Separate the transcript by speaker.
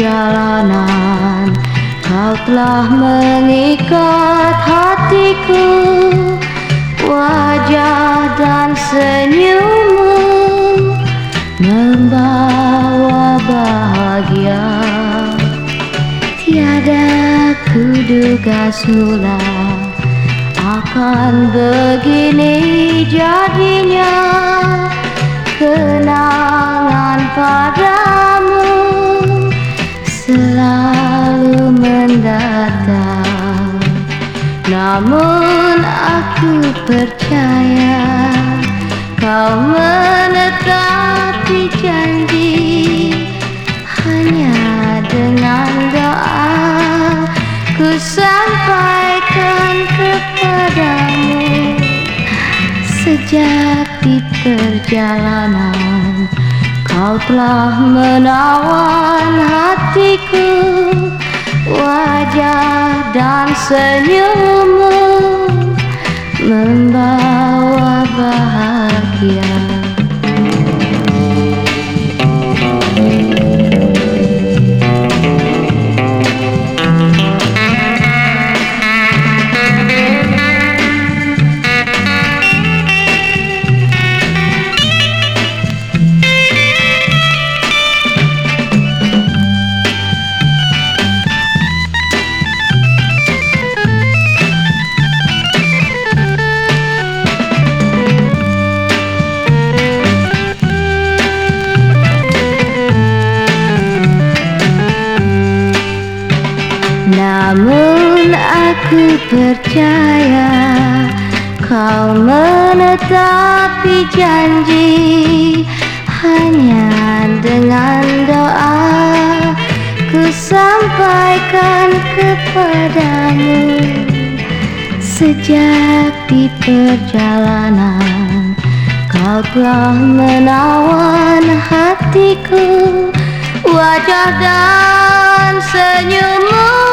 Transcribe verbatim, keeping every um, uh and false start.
Speaker 1: perjalanan, kau telah mengikat hatiku. Wajah dan senyummu membawa bahagia. Tiada kuduga semula akan begini jadinya. Kenangan padamu selalu mendatang, namun aku percaya kau menepati janji. Hanya dengan doa ku sampaikan kepadamu. Sejak di perjalanan kau telah menawan hatiku. Wajah dan senyummu membawa bahagia. Namun aku percaya kau menetapi janji. Hanya dengan doa ku sampaikan kepadamu. Sejak di perjalanan kau telah menawan hatiku. Wajah dan senyummu